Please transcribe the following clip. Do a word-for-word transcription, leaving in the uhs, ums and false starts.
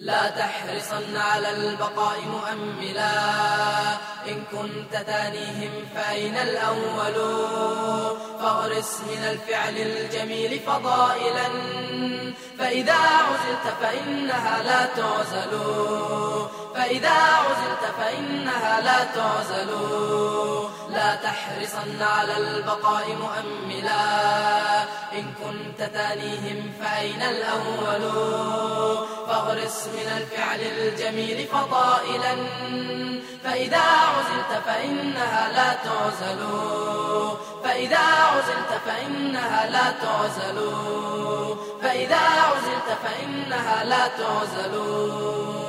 لا تحرصن على البقاء مؤملا، إن كنت تانيهم فأين الأول؟ فاغرس من الفعل الجميل فضائلا، فإذا عزلت فإنها لا تعزل، فإذا عزلت فإنها لا تعزل. لا تحرصن على البقاء مؤملا، إن كنت تانيهم فأين الأول؟ فاغرس من الفعل الجميل فضائلا، فإذا عزلت فإنها لا تعزل، فإذا عزلت فإنها لا تعزل، فإذا عزلت فإنها لا تعزل.